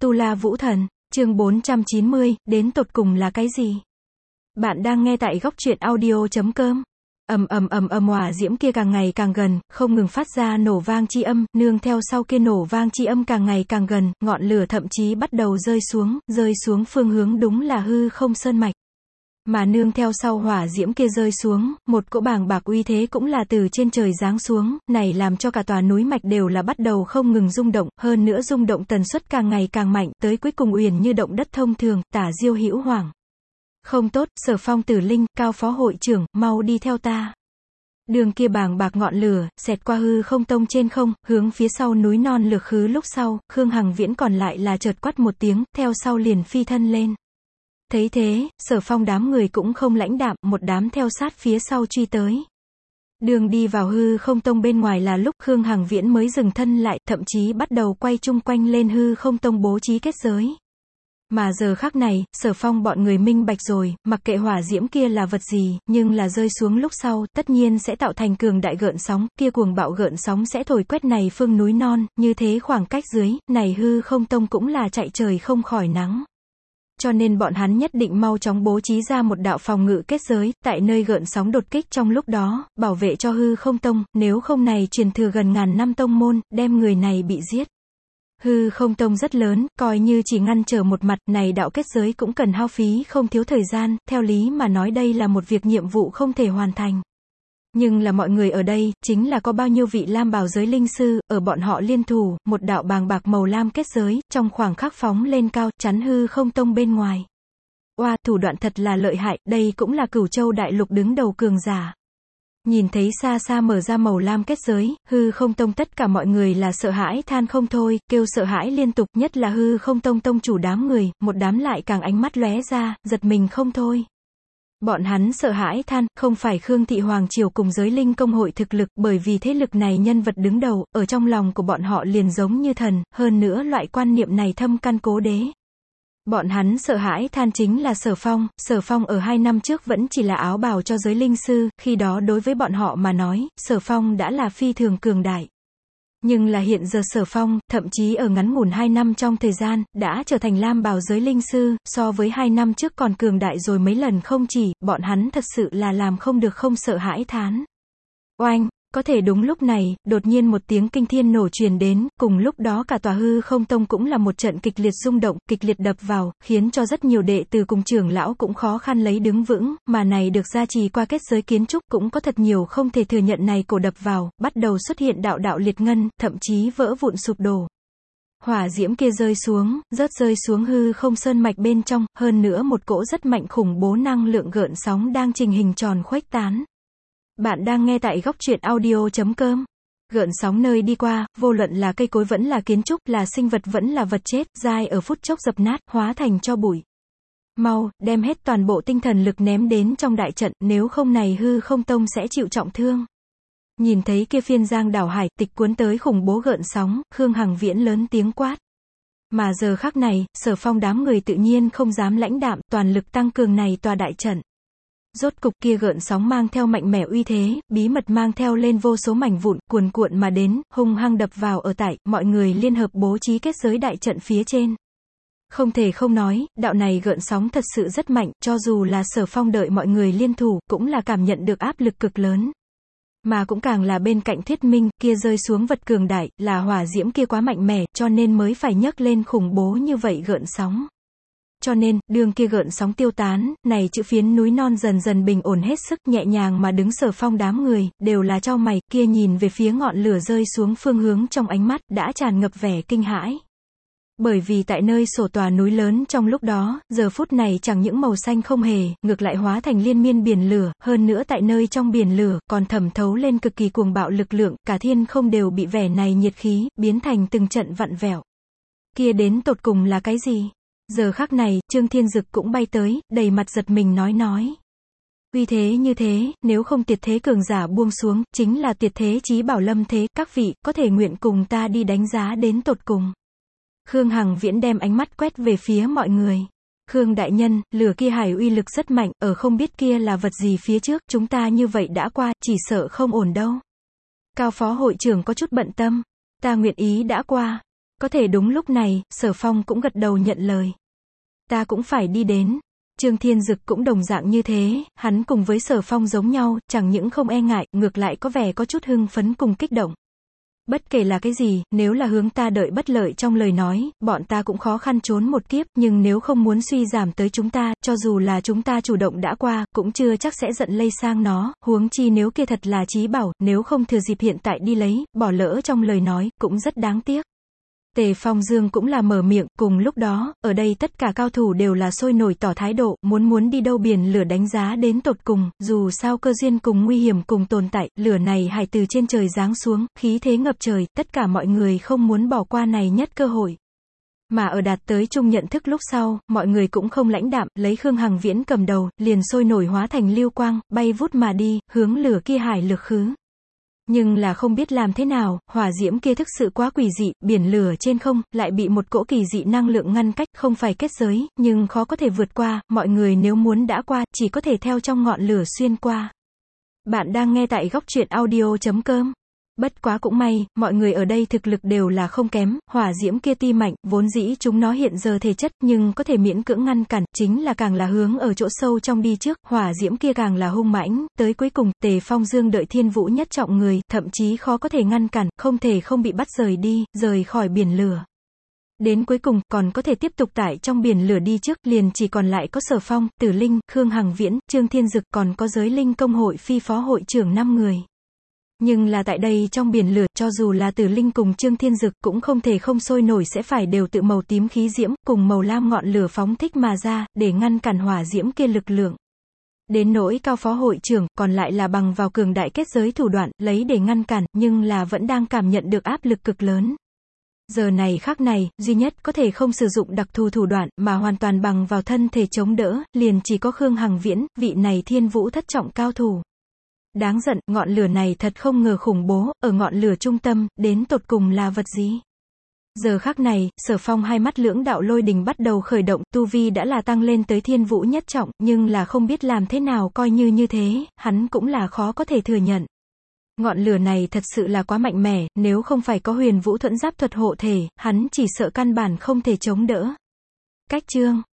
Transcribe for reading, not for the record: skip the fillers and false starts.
Tu La Vũ Thần, chương 490, đến tột cùng là cái gì? Bạn đang nghe tại góc truyện audio.com. Hỏa diễm kia càng ngày càng gần, không ngừng phát ra nổ vang chi âm, nương theo sau kia nổ vang chi âm càng ngày càng gần, ngọn lửa thậm chí bắt đầu rơi xuống phương hướng đúng là hư không sơn mạch. Mà nương theo sau hỏa diễm kia rơi xuống, một cỗ bàng bạc uy thế cũng là từ trên trời giáng xuống, này làm cho cả tòa núi mạch đều là bắt đầu không ngừng rung động, hơn nữa rung động tần suất càng ngày càng mạnh, tới cuối cùng uyển như động đất thông thường, Tả Diêu hữu hoảng. Không tốt, Sở Phong Tử Linh, Cao phó hội trưởng, mau đi theo ta. Đường kia bàng bạc ngọn lửa, xẹt qua hư không tông trên không, hướng phía sau núi non lược khứ lúc sau, Khương Hằng Viễn còn lại là chợt quát một tiếng, theo sau liền phi thân lên. Thấy thế, Sở Phong đám người cũng không lãnh đạm, một đám theo sát phía sau truy tới. Đường đi vào hư không tông bên ngoài là lúc Khương Hằng Viễn mới dừng thân lại, thậm chí bắt đầu quay chung quanh lên hư không tông bố trí kết giới. Mà giờ khắc này, Sở Phong bọn người minh bạch rồi, mặc kệ hỏa diễm kia là vật gì, nhưng là rơi xuống lúc sau, tất nhiên sẽ tạo thành cường đại gợn sóng, kia cuồng bạo gợn sóng sẽ thổi quét này phương núi non, như thế khoảng cách dưới, này hư không tông cũng là chạy trời không khỏi nắng. Cho nên bọn hắn nhất định mau chóng bố trí ra một đạo phòng ngự kết giới, tại nơi gợn sóng đột kích trong lúc đó, bảo vệ cho hư không tông, nếu không này truyền thừa gần ngàn năm tông môn, đem người này bị giết. Hư không tông rất lớn, coi như chỉ ngăn trở một mặt, này đạo kết giới cũng cần hao phí không thiếu thời gian, theo lý mà nói đây là một việc nhiệm vụ không thể hoàn thành. Nhưng là mọi người ở đây, chính là có bao nhiêu vị lam bào giới linh sư, ở bọn họ liên thủ, một đạo bàng bạc màu lam kết giới, trong khoảng khắc phóng lên cao, chắn hư không tông bên ngoài. Oa, thủ đoạn thật là lợi hại, đây cũng là Cửu Châu đại lục đứng đầu cường giả. Nhìn thấy xa xa mở ra màu lam kết giới, hư không tông tất cả mọi người là sợ hãi than không thôi, kêu sợ hãi liên tục, nhất là hư không tông tông chủ đám người, một đám lại càng ánh mắt lóe ra, giật mình không thôi. Bọn hắn sợ hãi than, không phải Khương Thị Hoàng Triều cùng giới linh công hội thực lực, bởi vì thế lực này nhân vật đứng đầu, ở trong lòng của bọn họ liền giống như thần, hơn nữa loại quan niệm này thâm căn cố đế. Bọn hắn sợ hãi than chính là Sở Phong ở 2 năm trước vẫn chỉ là áo bào cho giới linh sư, khi đó đối với bọn họ mà nói, Sở Phong đã là phi thường cường đại. Nhưng là hiện giờ Sở Phong, thậm chí ở ngắn ngủn 2 năm trong thời gian, đã trở thành lam bào giới linh sư, so với 2 năm trước còn cường đại rồi mấy lần không chỉ, bọn hắn thật sự là làm không được không sợ hãi thán. Oanh! Có thể đúng lúc này, đột nhiên một tiếng kinh thiên nổ truyền đến, cùng lúc đó cả tòa hư không tông cũng là một trận kịch liệt rung động, kịch liệt đập vào, khiến cho rất nhiều đệ tử cùng trưởng lão cũng khó khăn lấy đứng vững, mà này được gia trì qua kết giới kiến trúc cũng có thật nhiều không thể thừa nhận này cổ đập vào, bắt đầu xuất hiện đạo đạo liệt ngân, thậm chí vỡ vụn sụp đổ. Hỏa diễm kia rơi xuống hư không sơn mạch bên trong, hơn nữa một cỗ rất mạnh khủng bố năng lượng gợn sóng đang trình hình tròn khuếch tán. Bạn đang nghe tại góc truyện audio.com. Gợn sóng nơi đi qua, vô luận là cây cối vẫn là kiến trúc, là sinh vật vẫn là vật chết, dai ở phút chốc dập nát, hóa thành tro bụi. Mau, đem hết toàn bộ tinh thần lực ném đến trong đại trận, nếu không này hư không tông sẽ chịu trọng thương. Nhìn thấy kia phiên giang đảo hải, tịch cuốn tới khủng bố gợn sóng, Khương Hằng Viễn lớn tiếng quát. Mà giờ khắc này, Sở Phong đám người tự nhiên không dám lãnh đạm, toàn lực tăng cường này tòa đại trận. Rốt cục kia gợn sóng mang theo mạnh mẽ uy thế, bí mật mang theo lên vô số mảnh vụn, cuồn cuộn mà đến, hung hăng đập vào ở tại, mọi người liên hợp bố trí kết giới đại trận phía trên. Không thể không nói, đạo này gợn sóng thật sự rất mạnh, cho dù là Sở Phong đợi mọi người liên thủ, cũng là cảm nhận được áp lực cực lớn. Mà cũng càng là bên cạnh thuyết minh, kia rơi xuống vật cường đại, là hỏa diễm kia quá mạnh mẽ, cho nên mới phải nhấc lên khủng bố như vậy gợn sóng. Cho nên, đường kia gợn sóng tiêu tán, này chữ phiến núi non dần dần bình ổn hết sức, nhẹ nhàng mà đứng Sở Phong đám người, đều là chau mày, kia nhìn về phía ngọn lửa rơi xuống phương hướng trong ánh mắt, đã tràn ngập vẻ kinh hãi. Bởi vì tại nơi sổ tòa núi lớn trong lúc đó, giờ phút này chẳng những màu xanh không hề, ngược lại hóa thành liên miên biển lửa, hơn nữa tại nơi trong biển lửa, còn thẩm thấu lên cực kỳ cuồng bạo lực lượng, cả thiên không đều bị vẻ này nhiệt khí, biến thành từng trận vặn vẹo. Kia đến tột cùng là cái gì? Giờ khắc này, Trương Thiên Dực cũng bay tới, đầy mặt giật mình nói. Uy thế như thế, nếu không tuyệt thế cường giả buông xuống, chính là tuyệt thế chí bảo lâm thế, các vị, có thể nguyện cùng ta đi đánh giá đến tột cùng. Khương Hằng Viễn đem ánh mắt quét về phía mọi người. Khương đại nhân, lửa kia hải uy lực rất mạnh, ở không biết kia là vật gì phía trước, chúng ta như vậy đã qua, chỉ sợ không ổn đâu. Cao phó hội trưởng có chút bận tâm. Ta nguyện ý đã qua. Có thể đúng lúc này, Sở Phong cũng gật đầu nhận lời. Ta cũng phải đi đến. Trương Thiên Dực cũng đồng dạng như thế, hắn cùng với Sở Phong giống nhau, chẳng những không e ngại, ngược lại có vẻ có chút hưng phấn cùng kích động. Bất kể là cái gì, nếu là hướng ta đợi bất lợi trong lời nói, bọn ta cũng khó khăn trốn một kiếp, nhưng nếu không muốn suy giảm tới chúng ta, cho dù là chúng ta chủ động đã qua, cũng chưa chắc sẽ giận lây sang nó, huống chi nếu kia thật là chí bảo, nếu không thừa dịp hiện tại đi lấy, bỏ lỡ trong lời nói, cũng rất đáng tiếc. Tề Phong Dương cũng là mở miệng, cùng lúc đó, ở đây tất cả cao thủ đều là sôi nổi tỏ thái độ, muốn đi đâu biển lửa đánh giá đến tột cùng, dù sao cơ duyên cùng nguy hiểm cùng tồn tại, lửa này hải từ trên trời giáng xuống, khí thế ngập trời, tất cả mọi người không muốn bỏ qua này nhất cơ hội. Mà ở đạt tới chung nhận thức lúc sau, mọi người cũng không lãnh đạm, lấy Khương Hằng Viễn cầm đầu, liền sôi nổi hóa thành lưu quang, bay vút mà đi, hướng lửa kia hải lược khứ. Nhưng là không biết làm thế nào, hỏa diễm kia thực sự quá quỷ dị, biển lửa trên không, lại bị một cỗ kỳ dị năng lượng ngăn cách, không phải kết giới, nhưng khó có thể vượt qua, mọi người nếu muốn đã qua, chỉ có thể theo trong ngọn lửa xuyên qua. Bạn đang nghe tại góc truyện audio.com. Bất quá cũng may, mọi người ở đây thực lực đều là không kém, hỏa diễm kia tuy mạnh, vốn dĩ chúng nó hiện giờ thể chất, nhưng có thể miễn cưỡng ngăn cản, chính là càng là hướng ở chỗ sâu trong đi trước, hỏa diễm kia càng là hung mãnh, tới cuối cùng, Tề Phong Dương đợi Thiên Vũ nhất trọng người, thậm chí khó có thể ngăn cản, không thể không bị bắt rời đi, rời khỏi biển lửa. Đến cuối cùng, còn có thể tiếp tục tại trong biển lửa đi trước, liền chỉ còn lại có Sở Phong, Tử Linh, Khương Hằng Viễn, Trương Thiên Dực, còn có Giới Linh Công hội phi phó hội trưởng 5 người. Nhưng là tại đây trong biển lửa, cho dù là Tử Linh cùng Trương Thiên Dực cũng không thể không sôi nổi sẽ phải đều tự màu tím khí diễm, cùng màu lam ngọn lửa phóng thích mà ra, để ngăn cản hỏa diễm kia lực lượng. Đến nỗi Cao phó hội trưởng, còn lại là bằng vào cường đại kết giới thủ đoạn, lấy để ngăn cản, nhưng là vẫn đang cảm nhận được áp lực cực lớn. Giờ này khắc này, duy nhất có thể không sử dụng đặc thù thủ đoạn, mà hoàn toàn bằng vào thân thể chống đỡ, liền chỉ có Khương Hằng Viễn, vị này Thiên Vũ thất trọng cao thủ. Đáng giận, ngọn lửa này thật không ngờ khủng bố, ở ngọn lửa trung tâm, đến tột cùng là vật gì? Giờ khắc này, Sở Phong hai mắt lưỡng đạo lôi đình bắt đầu khởi động, tu vi đã là tăng lên tới Thiên Vũ nhất trọng, nhưng là không biết làm thế nào coi như thế, hắn cũng là khó có thể thừa nhận. Ngọn lửa này thật sự là quá mạnh mẽ, nếu không phải có Huyền Vũ thuẫn giáp thuật hộ thể, hắn chỉ sợ căn bản không thể chống đỡ. Cách chương